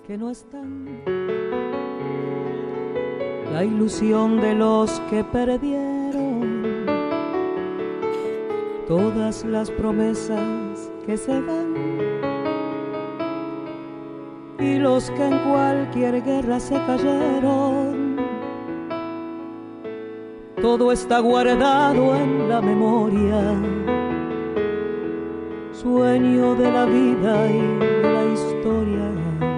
que no están, la ilusión de los que perdieron, todas las promesas que se van, y los que en cualquier guerra se cayeron. Todo está guardado en la memoria, sueño de la vida y de la historia,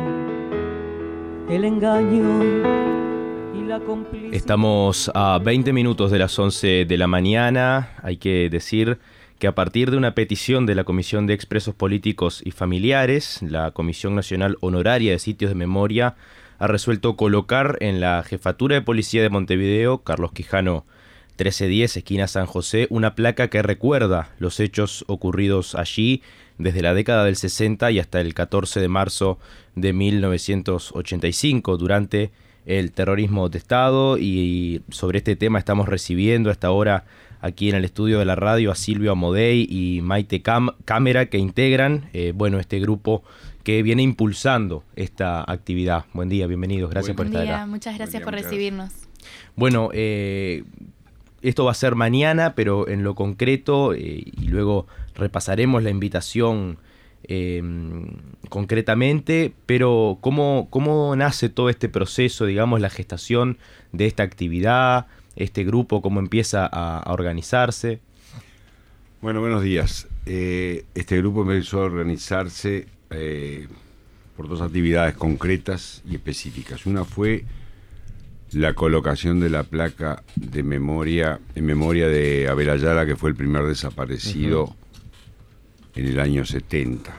el engaño y la complicidad. Estamos a 20 minutos de las 11 de la mañana. Hay que decir que a partir de una petición de la Comisión de Expresos Políticos y Familiares, la Comisión Nacional Honoraria de Sitios de Memoria ha resuelto colocar en la Jefatura de Policía de Montevideo, Carlos Quijano 1310, esquina San José, una placa que recuerda los hechos ocurridos allí desde la década del 60 y hasta el 14 de marzo de 1985, durante el terrorismo de Estado. Y sobre este tema estamos recibiendo a esta hora aquí en el estudio de la radio a Silvio Amodei y Maite Cámara, que integran este grupo que viene impulsando esta actividad. Buen día, bienvenidos, gracias por estar acá. Muchas gracias por recibirnos. Bueno, esto va a ser mañana, pero en lo concreto, y luego repasaremos la invitación concretamente, pero ¿cómo nace todo este proceso, digamos, la gestación de esta actividad, este grupo, cómo empieza a organizarse? Bueno, buenos días. Este grupo empezó a organizarse por dos actividades concretas y específicas. Una fue la colocación de la placa de memoria, en memoria de Abel Ayala, que fue el primer desaparecido en el año 70.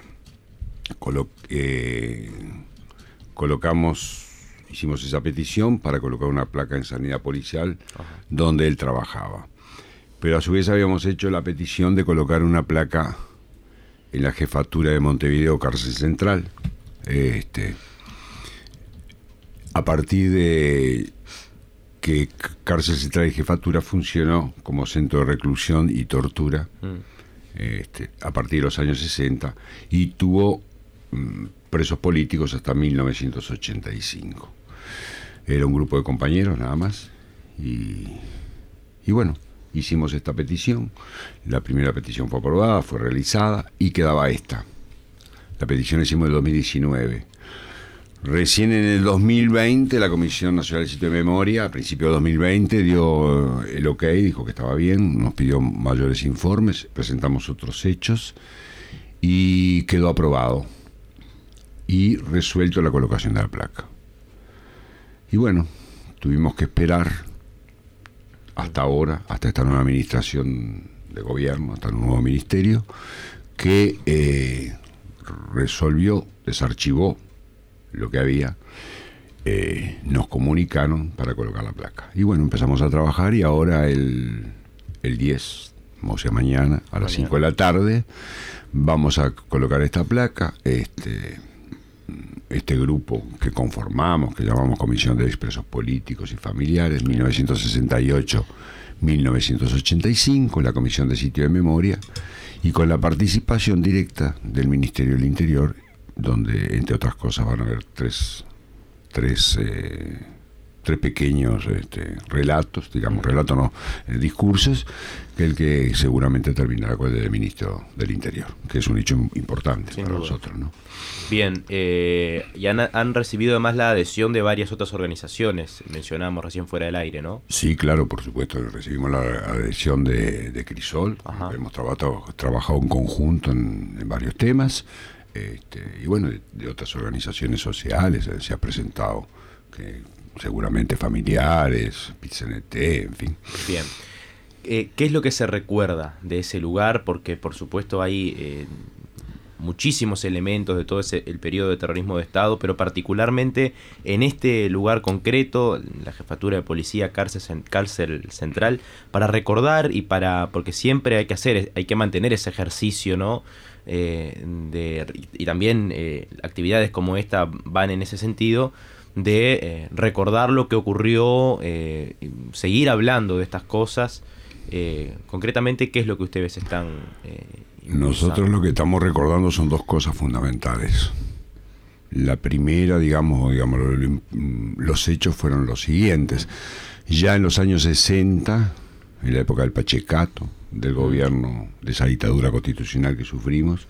Hicimos esa petición para colocar una placa en Sanidad Policial donde él trabajaba. Pero a su vez habíamos hecho la petición de colocar una placa en la Jefatura de Montevideo, Cárcel Central. A partir de que Cárcel Central y Jefatura funcionó como centro de reclusión y tortura a partir de los años 60 y tuvo presos políticos hasta 1985. Era un grupo de compañeros nada más y bueno, hicimos esta petición. La primera petición fue aprobada, fue realizada y quedaba esta. La petición la hicimos en el 2019. Recién en el 2020 la Comisión Nacional de Sitio de Memoria, a principios de 2020, dio el ok, dijo que estaba bien, nos pidió mayores informes, presentamos otros hechos y quedó aprobado y resuelto la colocación de la placa. Y bueno, tuvimos que esperar hasta ahora, hasta esta nueva administración de gobierno, hasta el nuevo ministerio, que resolvió, desarchivó lo que había, nos comunicaron para colocar la placa. Y bueno, empezamos a trabajar y ahora el 10, o sea mañana, a las 5 de la tarde, vamos a colocar esta placa. Este grupo que conformamos, que llamamos Comisión de Expresos Políticos y Familiares, 1968-1985, la Comisión de Sitio de Memoria, y con la participación directa del Ministerio del Interior, donde, entre otras cosas, van a haber tres pequeños relatos, discursos, que seguramente terminará con el del Ministro del Interior, que es un hecho importante para nosotros, ¿no? Bien, y han recibido además la adhesión de varias otras organizaciones, mencionamos recién fuera del aire, ¿no? Sí, claro, por supuesto, recibimos la adhesión de Crisol. Hemos trabajado en conjunto en varios temas. Y bueno, de otras organizaciones sociales se ha presentado, que seguramente familiares, PIT-CNT, en fin. Bien. ¿Qué es lo que se recuerda de ese lugar? Porque por supuesto hay muchísimos elementos de todo el periodo de terrorismo de Estado, pero particularmente en este lugar concreto, la Jefatura de Policía Cárcel Central, para recordar porque siempre hay que mantener ese ejercicio, ¿no? Y también actividades como esta van en ese sentido de recordar lo que ocurrió, seguir hablando de estas cosas. Concretamente, ¿qué es lo que ustedes están Nosotros lo que estamos recordando son dos cosas fundamentales. La primera, digamos, los hechos fueron los siguientes. Ya en los años 60, en la época del Pachecato, del gobierno, de esa dictadura constitucional que sufrimos,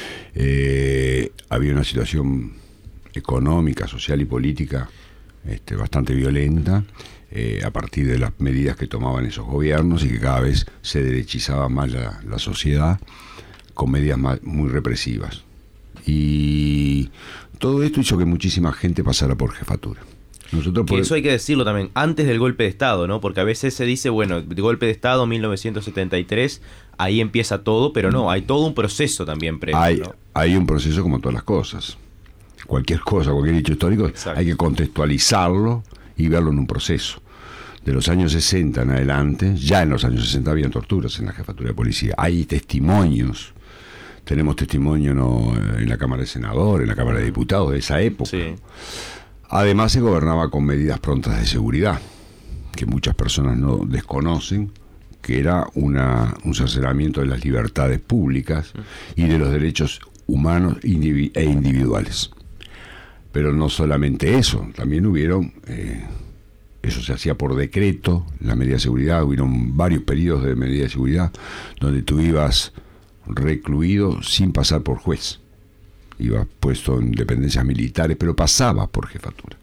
había una situación económica, social y política bastante violenta, a partir de las medidas que tomaban esos gobiernos, y que cada vez se derechizaba más la sociedad con medidas muy represivas. Y todo esto hizo que muchísima gente pasara por jefatura. Eso hay que decirlo también, antes del golpe de Estado, ¿no? Porque a veces se dice, bueno, el golpe de Estado 1973, ahí empieza todo, pero no, hay todo un proceso también previo, ¿no? Hay un proceso como todas las cosas. Cualquier hecho histórico, exacto, hay que contextualizarlo y verlo en un proceso. De los años 60 en adelante, ya en los años 60 habían torturas en la jefatura de policía. Hay testimonios. Tenemos testimonio en la Cámara de Senadores, en la Cámara de Diputados de esa época. Sí. Además se gobernaba con medidas prontas de seguridad, que muchas personas no desconocen, que era un cercenamiento de las libertades públicas y de los derechos humanos e individuales. Pero no solamente eso, también hubieron, eso se hacía por decreto, la medida de seguridad, hubieron varios periodos de medida de seguridad, donde tú ibas recluido sin pasar por juez. Iba puesto en dependencias militares, pero pasaba por jefatura.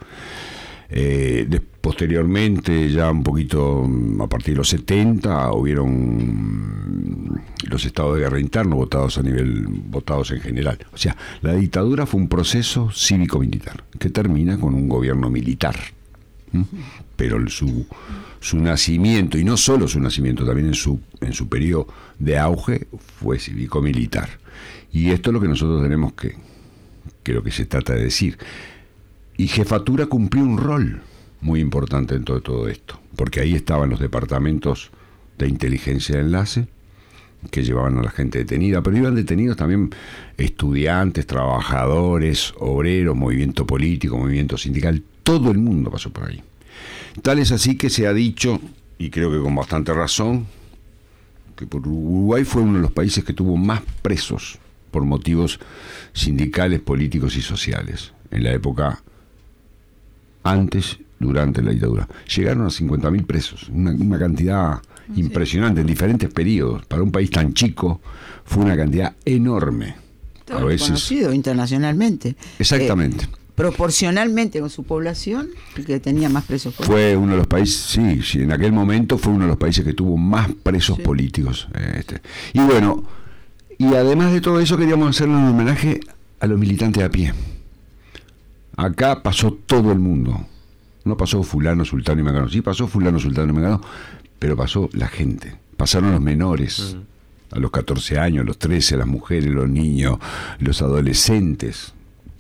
Posteriormente, ya un poquito a partir de los 70, hubieron los estados de guerra interno votados en general. O sea, la dictadura fue un proceso cívico-militar que termina con un gobierno militar. Pero su nacimiento, y no solo su nacimiento, también en su periodo de auge, fue cívico-militar. Y esto es lo que nosotros tenemos que lo que se trata de decir. Y jefatura cumplió un rol muy importante en todo esto, porque ahí estaban los departamentos de inteligencia de enlace, que llevaban a la gente detenida, pero iban detenidos también estudiantes, trabajadores, obreros, movimiento político, movimiento sindical, todo el mundo pasó por ahí. Tal es así que se ha dicho, y creo que con bastante razón, que Uruguay fue uno de los países que tuvo más presos por motivos sindicales, políticos y sociales en la época antes, durante la dictadura. Llegaron a 50.000 presos, una cantidad impresionante en diferentes periodos. Para un país tan chico fue una cantidad enorme. Todo conocido internacionalmente. Exactamente. Proporcionalmente con su población, el que tenía más presos políticos. Fue uno de los países, sí, en aquel momento fue uno de los países que tuvo más presos políticos. Y bueno, y además de todo eso queríamos hacerle un homenaje a los militantes a pie. Acá pasó todo el mundo. No pasó fulano, sultano y mengano. Sí pasó fulano, sultano y mengano, pero pasó la gente. Pasaron los menores, a los 14 años, a los 13, las mujeres, los niños, los adolescentes.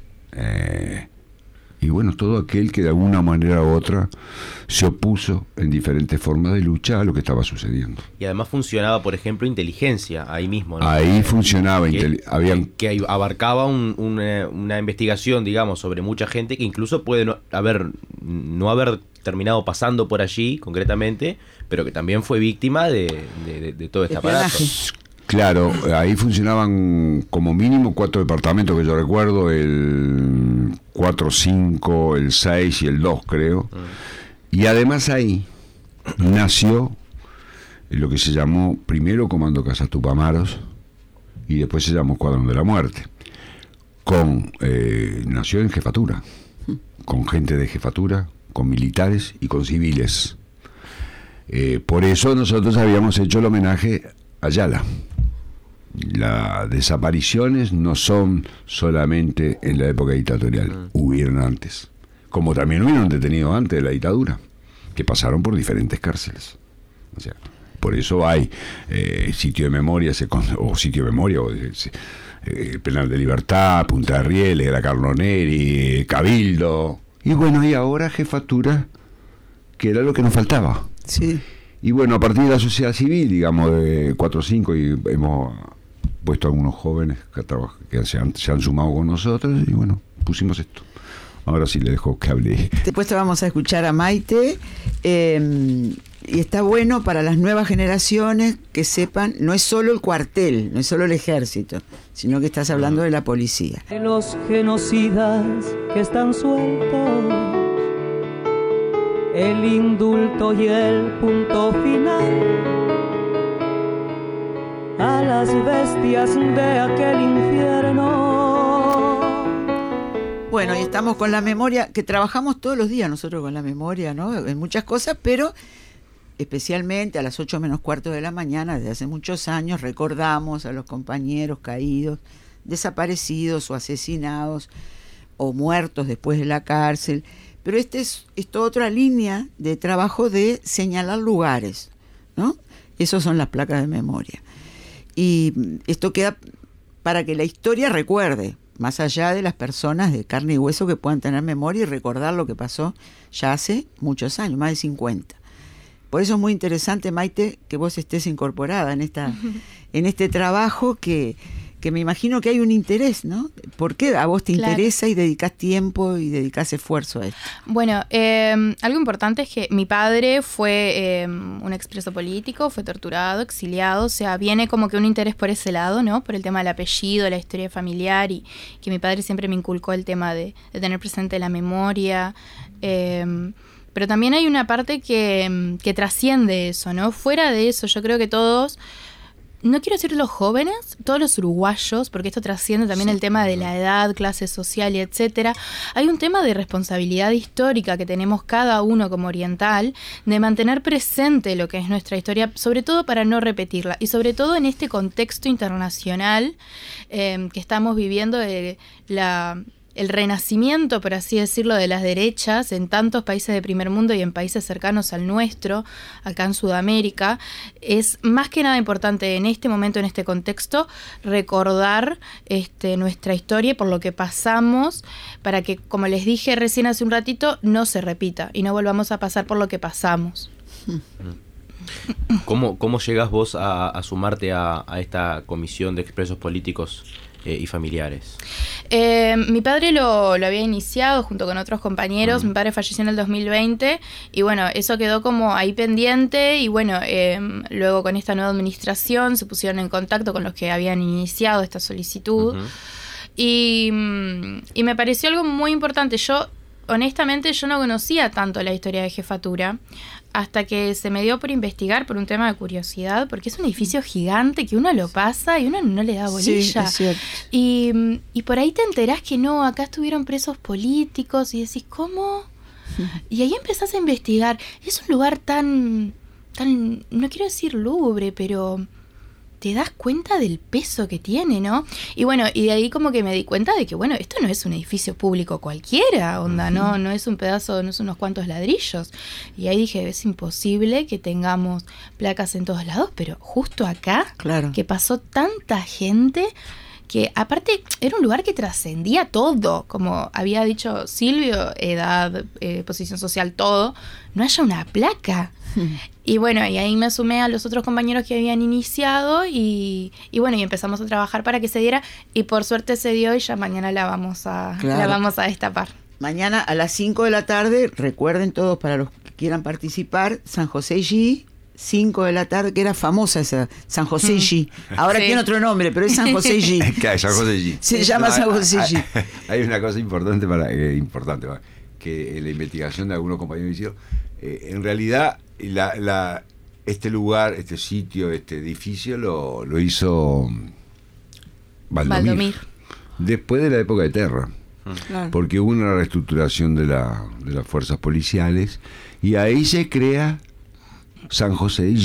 Y bueno, todo aquel que de alguna manera u otra se opuso en diferentes formas de lucha a lo que estaba sucediendo. Y además funcionaba, por ejemplo, inteligencia ahí mismo, ¿no? Ahí funcionaba, que abarcaba una investigación, digamos, sobre mucha gente que incluso puede no haber terminado pasando por allí concretamente, pero que también fue víctima de todo este aparato. Claro, ahí funcionaban como mínimo 4 departamentos que yo recuerdo, el 4, 5, el 6 y el 2 creo. Y además ahí nació lo que se llamó primero Comando Casas Tupamaros y después se llamó Escuadrón de la Muerte. Nació en jefatura, con gente de jefatura, con militares y con civiles. Por eso nosotros habíamos hecho el homenaje a Ayala. Las desapariciones no son solamente en la época dictatorial, hubieron antes, como también hubieron detenidos antes de la dictadura, que pasaron por diferentes cárceles. O sea, por eso hay sitio de memoria, Penal de Libertad, Punta de Rieles, la Carloneri, Cabildo, y bueno, y ahora jefatura, que era lo que nos faltaba. Sí. Y bueno, a partir de la sociedad civil, digamos, de 4 o 5, y hemos puesto a algunos jóvenes que se han sumado con nosotros, y bueno, pusimos esto. Ahora sí le dejo que hable. Después te vamos a escuchar a Maite. Y está bueno para las nuevas generaciones que sepan, no es solo el cuartel, no es solo el ejército, sino que estás hablando de la policía. De los genocidas que están sueltos, el indulto y el punto final a las bestias de aquel infierno. Bueno, y estamos con la memoria, que trabajamos todos los días nosotros con la memoria, ¿no? En muchas cosas, pero especialmente a las 8:45 de la mañana, desde hace muchos años, recordamos a los compañeros caídos, desaparecidos o asesinados o muertos después de la cárcel. Pero es toda otra línea de trabajo de señalar lugares, ¿no? Esas son las placas de memoria. Y esto queda para que la historia recuerde, más allá de las personas de carne y hueso que puedan tener memoria y recordar lo que pasó ya hace muchos años, más de 50. Por eso es muy interesante, Maite, que vos estés incorporada en este trabajo que me imagino que hay un interés, ¿no? ¿Por qué a vos te interesa y dedicás tiempo y dedicás esfuerzo a esto? Bueno, algo importante es que mi padre fue un expreso político, fue torturado, exiliado, o sea, viene como que un interés por ese lado, ¿no? Por el tema del apellido, la historia familiar, y que mi padre siempre me inculcó el tema de tener presente la memoria. Pero también hay una parte que trasciende eso, ¿no? Fuera de eso, yo creo que todos, no quiero decir los jóvenes, todos los uruguayos, porque esto trasciende también el tema de la edad, clase social y etcétera. Hay un tema de responsabilidad histórica que tenemos cada uno como oriental, de mantener presente lo que es nuestra historia, sobre todo para no repetirla, y sobre todo en este contexto internacional que estamos viviendo de el renacimiento, por así decirlo, de las derechas en tantos países de primer mundo y en países cercanos al nuestro, acá en Sudamérica. Es más que nada importante en este momento, en este contexto, recordar nuestra historia por lo que pasamos, para que, como les dije recién hace un ratito, no se repita y no volvamos a pasar por lo que pasamos. ¿Cómo llegas vos a sumarte a esta comisión de expresos políticos y familiares? Mi padre lo había iniciado junto con otros compañeros. Mi padre falleció en el 2020 y bueno, eso quedó como ahí pendiente, y bueno, luego con esta nueva administración se pusieron en contacto con los que habían iniciado esta solicitud. Y me pareció algo muy importante. Honestamente, yo no conocía tanto la historia de Jefatura hasta que se me dio por investigar por un tema de curiosidad, porque es un edificio gigante que uno lo pasa y uno no le da bolilla. Sí, es cierto. Y por ahí te enterás que no, acá estuvieron presos políticos y decís, ¿cómo? Y ahí empezás a investigar. Es un lugar tan, no quiero decir lúgubre, pero te das cuenta del peso que tiene, ¿no? Y bueno, y de ahí como que me di cuenta de que, bueno, esto no es un edificio público cualquiera, onda, no es un pedazo, no es unos cuantos ladrillos. Y ahí dije, es imposible que tengamos placas en todos lados, pero justo acá, claro, que pasó tanta gente, que aparte era un lugar que trascendía todo, como había dicho Silvio, edad, posición social, todo, no haya una placa. Y bueno, y ahí me sumé a los otros compañeros que habían iniciado y bueno, y empezamos a trabajar para que se diera, y por suerte se dio, y ya mañana la vamos a destapar. Mañana a las 5 de la tarde, recuerden todos, para los que quieran participar, San José G, 5 de la tarde, que era famosa esa, San José G. Ahora tiene otro nombre, pero es San José G. Claro, San José G. Se llama San José G. Hay una cosa importante que en la investigación de algunos compañeros hicieron. En realidad, este lugar, este sitio, este edificio lo hizo Valdomir. Después de la época de Terra. Claro. Porque hubo una reestructuración de las fuerzas policiales y ahí se crea San José de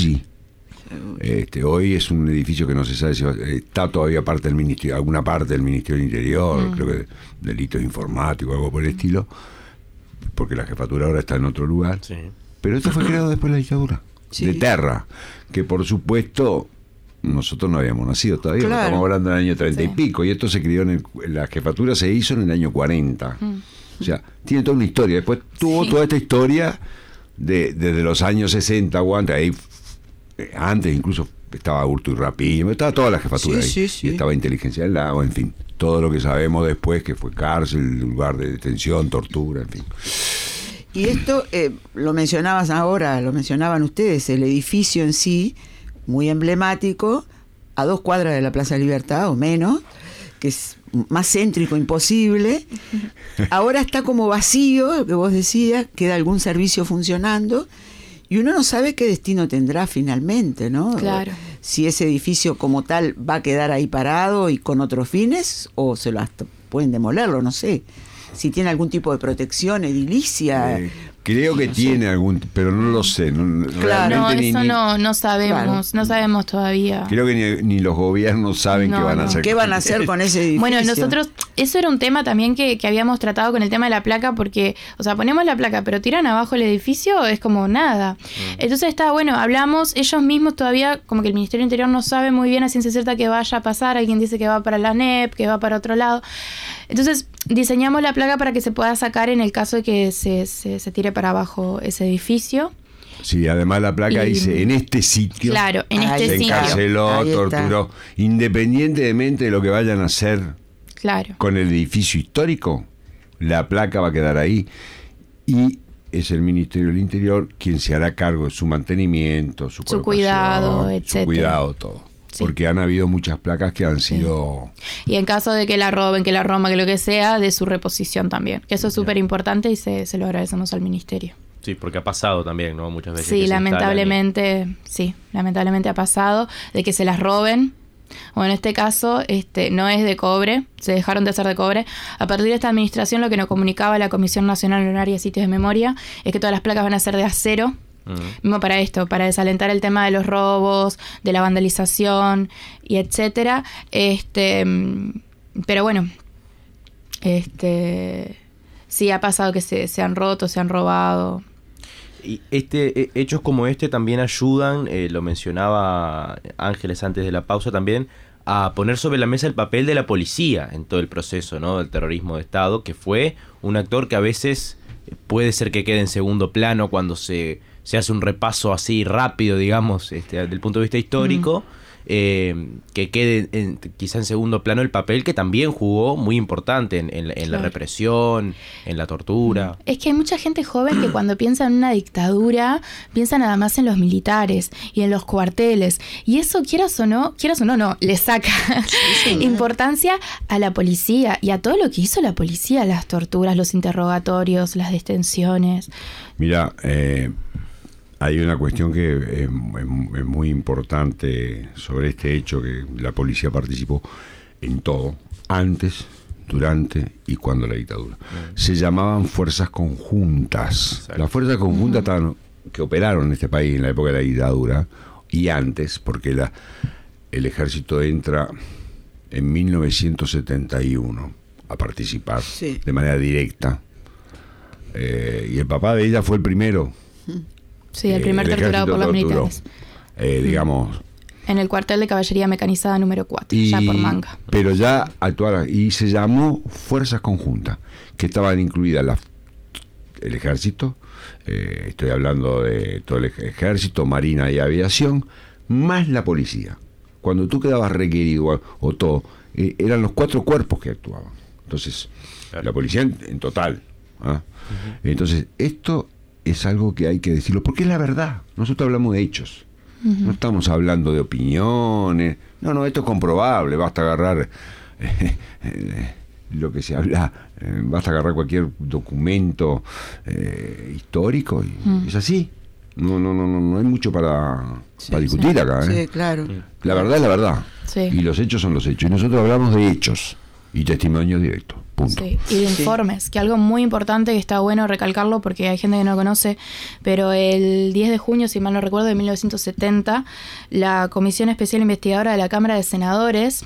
G. Hoy es un edificio que no se sabe si está todavía parte del ministerio, alguna parte del Ministerio del Interior, creo que delitos informáticos, algo por el estilo, porque la jefatura ahora está en otro lugar. Sí. Pero esto fue creado después de la dictadura de Terra, que por supuesto nosotros no habíamos nacido todavía, claro. Estamos hablando del año 30 y pico, y esto se creó la jefatura se hizo en el año 40. O sea, tiene toda una historia. Después tuvo toda esta historia desde los años 60, ahí antes incluso estaba Urtubey, estaba toda la jefatura ahí. Y estaba Inteligencia del Lago, en fin, todo lo que sabemos después, que fue cárcel, lugar de detención, tortura, en fin. Y esto lo mencionabas ahora, lo mencionaban ustedes, el edificio en sí, muy emblemático, a 2 cuadras de la Plaza Libertad o menos, que es más céntrico imposible. Ahora está como vacío, lo que vos decías, queda algún servicio funcionando y uno no sabe qué destino tendrá finalmente, ¿no? Claro. Si ese edificio como tal va a quedar ahí parado y con otros fines, o se lo hasta pueden demolerlo, no sé. Si tiene algún tipo de protección edilicia. Creo que tiene algún, pero no lo sé. Claro. No, eso no sabemos, claro. No sabemos todavía. Creo que ni los gobiernos saben qué van a hacer. ¿Qué van a hacer con ese edificio? Bueno, nosotros, eso era un tema también que habíamos tratado con el tema de la placa, porque, o sea, ponemos la placa, pero tiran abajo el edificio, es como nada. Entonces está bueno, hablamos, ellos mismos todavía, como que el Ministerio del Interior no sabe muy bien a ciencia cierta qué vaya a pasar, alguien dice que va para la ANEP, que va para otro lado. Entonces, diseñamos la placa para que se pueda sacar en el caso de que se tire para abajo ese edificio. Sí, además la placa dice, en este sitio. Claro, en este se sitio. encarceló, torturó. Independientemente de lo que vayan a hacer con el edificio histórico, la placa va a quedar ahí. Y es el Ministerio del Interior quien se hará cargo de su mantenimiento, su cuidado, etcétera. Su cuidado, todo. Sí. Porque han habido muchas placas que han sido... Y en caso de que la roben, que la roman, que lo que sea, de su reposición también. Que eso es súper importante y se lo agradecemos al Ministerio. Sí, porque ha pasado también, ¿no? Muchas veces. Sí, lamentablemente ha pasado de que se las roben. Bueno, en este caso no es de cobre, se dejaron de hacer de cobre. A partir de esta administración, lo que nos comunicaba la Comisión Nacional Honoraria de Sitios de Memoria es que todas las placas van a ser de acero. Mismo para esto, para desalentar el tema de los robos, de la vandalización y etcétera. Pero bueno, sí ha pasado que se han roto, se han robado. Y hechos como este también ayudan, lo mencionaba Ángeles antes de la pausa también, a poner sobre la mesa el papel de la policía en todo el proceso, ¿no? Del terrorismo de Estado, que fue un actor que a veces puede ser que quede en segundo plano cuando se hace un repaso así rápido, digamos, desde el punto de vista histórico, que quede quizá en segundo plano el papel que también jugó muy importante en la represión, en la tortura. Es que hay mucha gente joven que cuando piensa en una dictadura, piensa nada más en los militares y en los cuarteles. Y eso, quieras o no, le saca importancia a la policía y a todo lo que hizo la policía, las torturas, los interrogatorios, las detenciones. Mira, hay una cuestión que es muy importante sobre este hecho, que la policía participó en todo, antes, durante y cuando la dictadura. Se llamaban fuerzas conjuntas. Exacto. Las fuerzas conjuntas que operaron en este país en la época de la dictadura y antes, porque el ejército entra en 1971 a participar de manera directa. Y el papá de ella fue el primero. Sí, el primer torturado por los militares. Digamos. En el cuartel de caballería mecanizada número 4, ya por Manga. Pero ya actuaron, y se llamó Fuerzas Conjuntas, que estaban incluidas el ejército, estoy hablando de todo el ejército, marina y aviación, más la policía. Cuando tú quedabas requerido o todo, eran los 4 cuerpos que actuaban. Entonces, la policía en total. Entonces, esto es algo que hay que decirlo, porque es la verdad. Nosotros hablamos de hechos. No estamos hablando de opiniones. No, esto es comprobable. Basta agarrar lo que se habla, basta agarrar cualquier documento histórico y es así. No hay mucho para discutir acá. Sí, claro. La verdad es la verdad. Sí. Y los hechos son los hechos. Y nosotros hablamos de hechos y testimonios directos. Punto. Sí, y de informes, que algo muy importante que está bueno recalcarlo porque hay gente que no lo conoce, pero el 10 de junio, si mal no recuerdo, de 1970, la Comisión Especial Investigadora de la Cámara de Senadores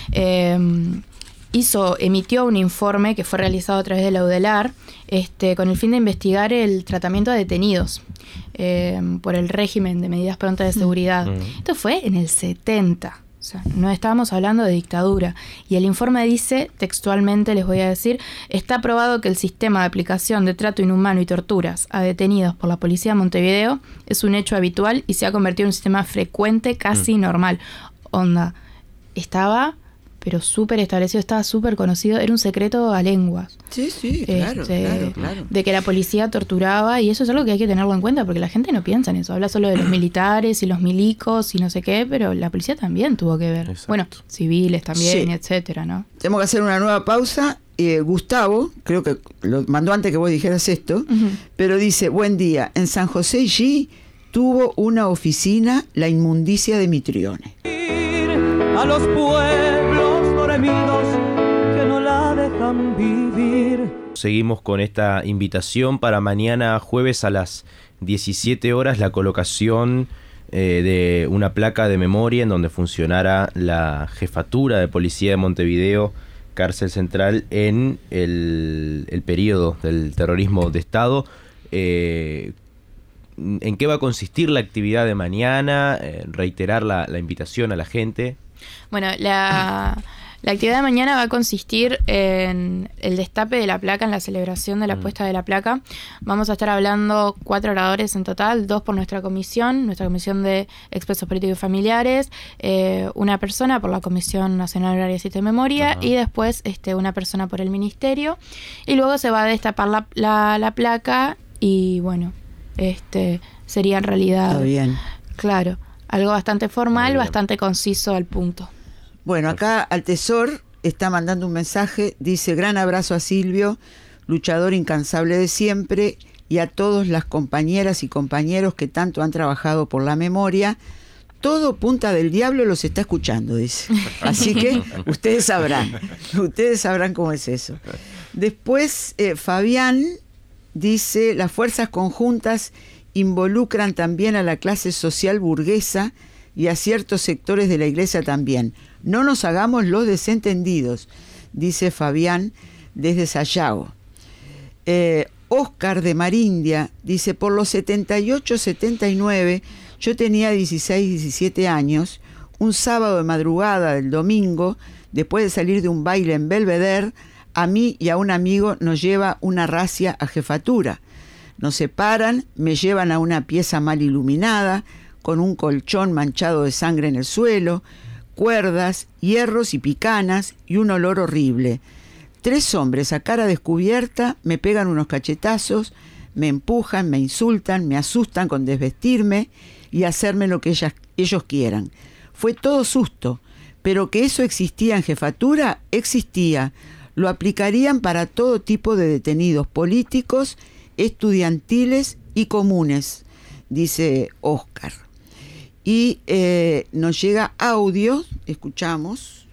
emitió un informe que fue realizado a través de la UDELAR con el fin de investigar el tratamiento de detenidos por el régimen de medidas prontas de seguridad. Esto fue en el 70. O sea, no estábamos hablando de dictadura. Y el informe dice, textualmente les voy a decir, está probado que el sistema de aplicación de trato inhumano y torturas a detenidos por la policía de Montevideo es un hecho habitual y se ha convertido en un sistema frecuente, casi normal. Onda, estaba pero súper establecido, estaba súper conocido, era un secreto a lenguas. Sí, claro. De que la policía torturaba, y eso es algo que hay que tenerlo en cuenta, porque la gente no piensa en eso, habla solo de los militares y los milicos y no sé qué, pero la policía también tuvo que ver. Exacto. Bueno, civiles también, Sí. etcétera, ¿no? Tenemos que hacer una nueva pausa. Gustavo, creo que lo mandó antes que vos dijeras esto, pero dice, buen día, en San José G tuvo una oficina la inmundicia de Mitrione. A los pueblos dormidos que no la dejan vivir. Seguimos con esta invitación para mañana jueves a las 17 horas, la colocación de una placa de memoria en donde funcionará la jefatura de policía de Montevideo, cárcel central, en el periodo del terrorismo de Estado. ¿En qué va a consistir la actividad de mañana? Reiterar la invitación a la gente. Bueno, la actividad de mañana va a consistir en el destape de la placa, en la celebración de la puesta de la placa. Vamos a estar hablando 4 oradores en total, 2 por nuestra comisión de expresos políticos y familiares, una persona por la Comisión Nacional Horaria de Memoria. Ajá. Y después una persona por el Ministerio. Y luego se va a destapar la placa y bueno, sería en realidad... Está bien. Claro, algo bastante formal, bastante conciso al punto. Bueno, acá Altesor está mandando un mensaje, dice, gran abrazo a Silvio, luchador incansable de siempre, y a todas las compañeras y compañeros que tanto han trabajado por la memoria. Todo Punta del Diablo los está escuchando, dice. Así que ustedes sabrán cómo es eso. Después, Fabián dice, las fuerzas conjuntas involucran también a la clase social burguesa y a ciertos sectores de la iglesia también. No nos hagamos los desentendidos, dice Fabián desde Sayago. Óscar de Marindia dice, por los 78-79, yo tenía 16-17 años, un sábado de madrugada del domingo, después de salir de un baile en Belvedere, a mí y a un amigo nos lleva una racia a jefatura. Nos separan, me llevan a una pieza mal iluminada, con un colchón manchado de sangre en el suelo, cuerdas, hierros y picanas y un olor horrible. 3 hombres a cara descubierta me pegan unos cachetazos, me empujan, me insultan, me asustan con desvestirme y hacerme lo que ellos quieran. Fue todo susto, pero que eso existía en jefatura, existía. Lo aplicarían para todo tipo de detenidos políticos, estudiantiles y comunes, dice Óscar. Y nos llega audio, escuchamos.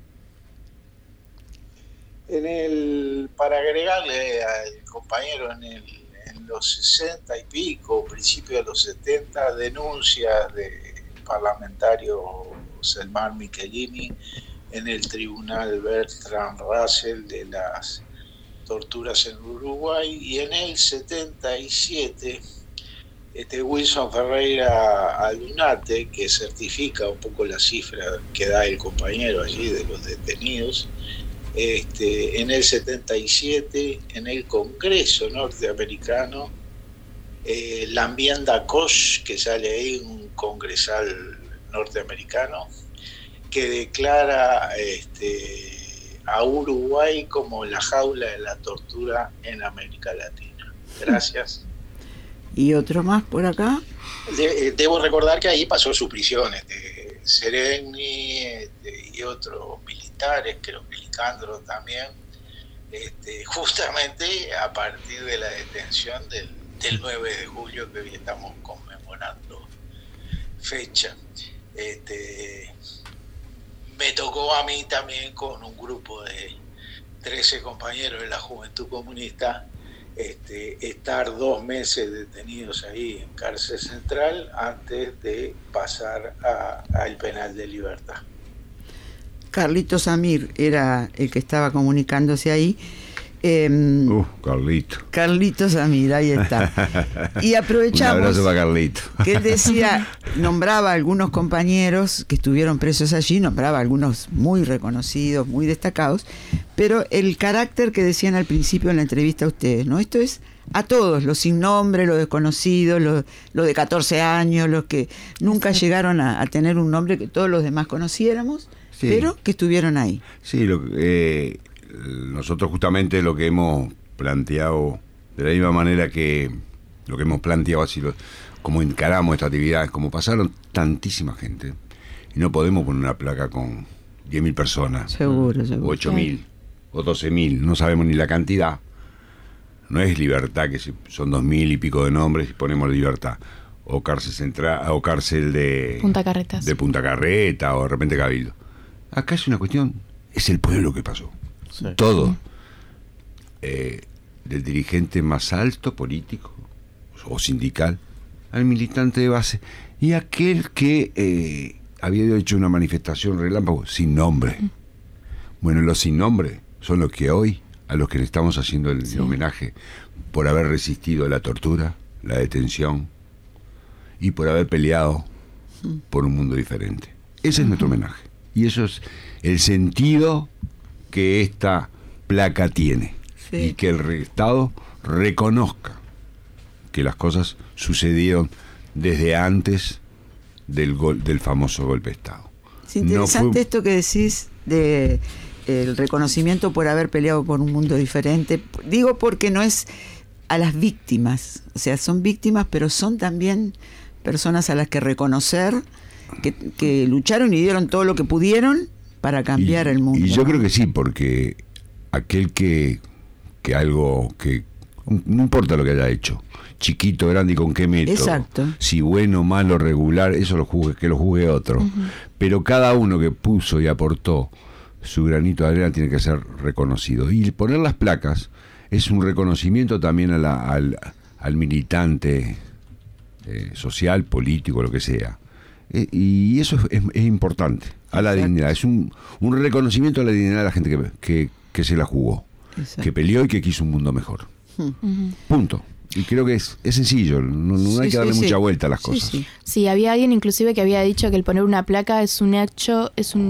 Para agregarle al compañero, en los 60 y pico, principios de los 70, denuncias del parlamentario Selmar Michelini en el tribunal Bertrand Russell de las torturas en Uruguay, y en el 77 Wilson Ferreira Aldunate, que certifica un poco la cifra que da el compañero allí de los detenidos, en el 77 en el Congreso norteamericano, la enmienda Koch, que sale ahí, un congresal norteamericano, que declara a Uruguay como la jaula de la tortura en América Latina. Gracias. ¿Y otro más por acá? Debo recordar que ahí pasó su prisión, Sereni y otros militares, creo que Licandro también, justamente a partir de la detención del 9 de julio, que hoy estamos conmemorando fecha. Me tocó a mí también, con un grupo de 13 compañeros de la Juventud Comunista, estar 2 meses detenidos ahí en cárcel central antes de pasar al penal de libertad. Carlitos Amir era el que estaba comunicándose ahí. Carlitos Amir, ahí está. Y aprovechamos. Un abrazo para Carlito. Que él decía, nombraba a algunos compañeros que estuvieron presos allí, nombraba a algunos muy reconocidos, muy destacados, pero el carácter que decían al principio en la entrevista a ustedes, ¿no? Esto es a todos, los sin nombre, los desconocidos, los de 14 años, los que nunca llegaron a tener un nombre que todos los demás conociéramos. Sí. pero que estuvieron ahí. Sí, nosotros justamente lo que hemos planteado, de la misma manera que lo que hemos planteado así, como encaramos esta actividad, como pasaron tantísima gente, y no podemos poner una placa con 10.000 personas, Seguro. 8.000 o 12.000, no sabemos ni la cantidad. No es Libertad, que son 2.000 y pico de nombres y ponemos Libertad. O cárcel central, o cárcel de Punta Carretas. de Punta Carreta, o de repente Cabildo. Acá es una cuestión, es el pueblo que pasó. Sí. Todo. Del dirigente más alto, político o sindical, al militante de base, y aquel que había hecho una manifestación relámpago sin nombre. Bueno, los sin nombre son los que hoy, a los que le estamos haciendo el homenaje, por haber resistido la tortura, la detención, y por haber peleado por un mundo diferente. Ese es nuestro homenaje. Y eso es el sentido que esta placa tiene. Sí. Y que el Estado reconozca que las cosas sucedieron desde antes del famoso golpe de Estado. Es interesante esto que decís de el reconocimiento por haber peleado por un mundo diferente. Digo porque no es a las víctimas, o sea, son víctimas, pero son también personas a las que reconocer que lucharon y dieron todo lo que pudieron para cambiar el mundo. Y yo creo que sí, porque aquel que no importa lo que haya hecho, chiquito, grande y con qué método, exacto, si bueno, malo, regular, eso que lo juzgue otro. Pero cada uno que puso y aportó su granito de arena tiene que ser reconocido. Y poner las placas es un reconocimiento también al militante social, político, lo que sea. Y eso es importante, a la dignidad. Es un reconocimiento a la dignidad de la gente que se la jugó, que peleó y que quiso un mundo mejor. Punto. Y creo que es sencillo, no hay que darle mucha vuelta a las cosas. Sí, había alguien inclusive que había dicho que el poner una placa es un acto,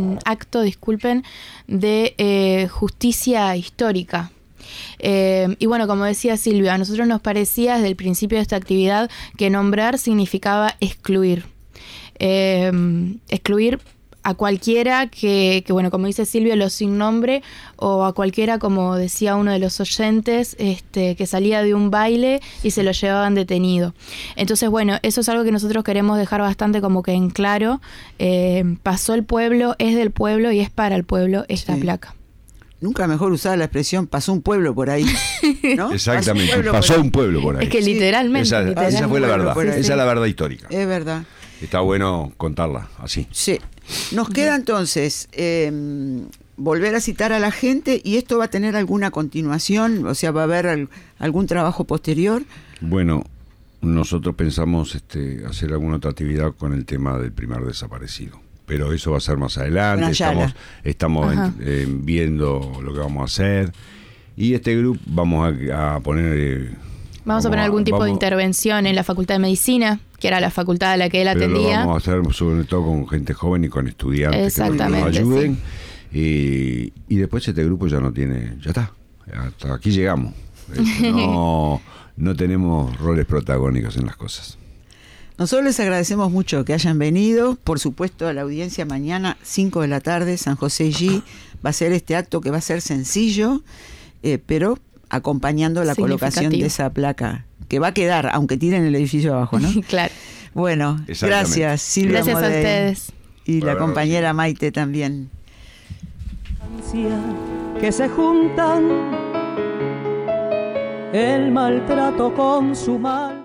de justicia histórica. Y bueno, como decía Silvia, a nosotros nos parecía desde el principio de esta actividad que nombrar significaba excluir. Excluir a cualquiera que bueno, como dice Silvia, lo sin nombre, o a cualquiera, como decía uno de los oyentes, que salía de un baile y se lo llevaban detenido. Entonces, bueno, eso es algo que nosotros queremos dejar bastante como que en claro. Pasó el pueblo, es del pueblo y es para el pueblo esta placa. Nunca mejor usada la expresión pasó un pueblo por ahí, ¿no? Exactamente, pasó un pueblo por ahí. Es que literalmente. Esa fue la verdad, esa es la verdad histórica. Es verdad. Está bueno contarla así. Sí. Nos queda entonces volver a citar a la gente, y esto va a tener alguna continuación, o sea, va a haber algún trabajo posterior. Bueno, nosotros pensamos hacer alguna otra actividad con el tema del primer desaparecido, pero eso va a ser más adelante. Estamos viendo lo que vamos a hacer, y este grupo vamos a poner... Vamos a poner algún tipo de intervención en la Facultad de Medicina, que era la facultad a la que él atendía. Pero lo vamos a hacer sobre todo con gente joven y con estudiantes que nos ayuden. Sí. Y después este grupo ya no tiene... Ya está. Hasta aquí llegamos. No tenemos roles protagónicos en las cosas. Nosotros les agradecemos mucho que hayan venido. Por supuesto, a la audiencia mañana, 5 de la tarde, San José G. va a ser este acto que va a ser sencillo, pero acompañando la colocación de esa placa, que va a quedar, aunque tiren el edificio abajo, ¿no? Claro. Bueno, gracias, Silvia. Gracias Model, a ustedes. Y la compañera Maite también. Que se juntan, el maltrato con su mal.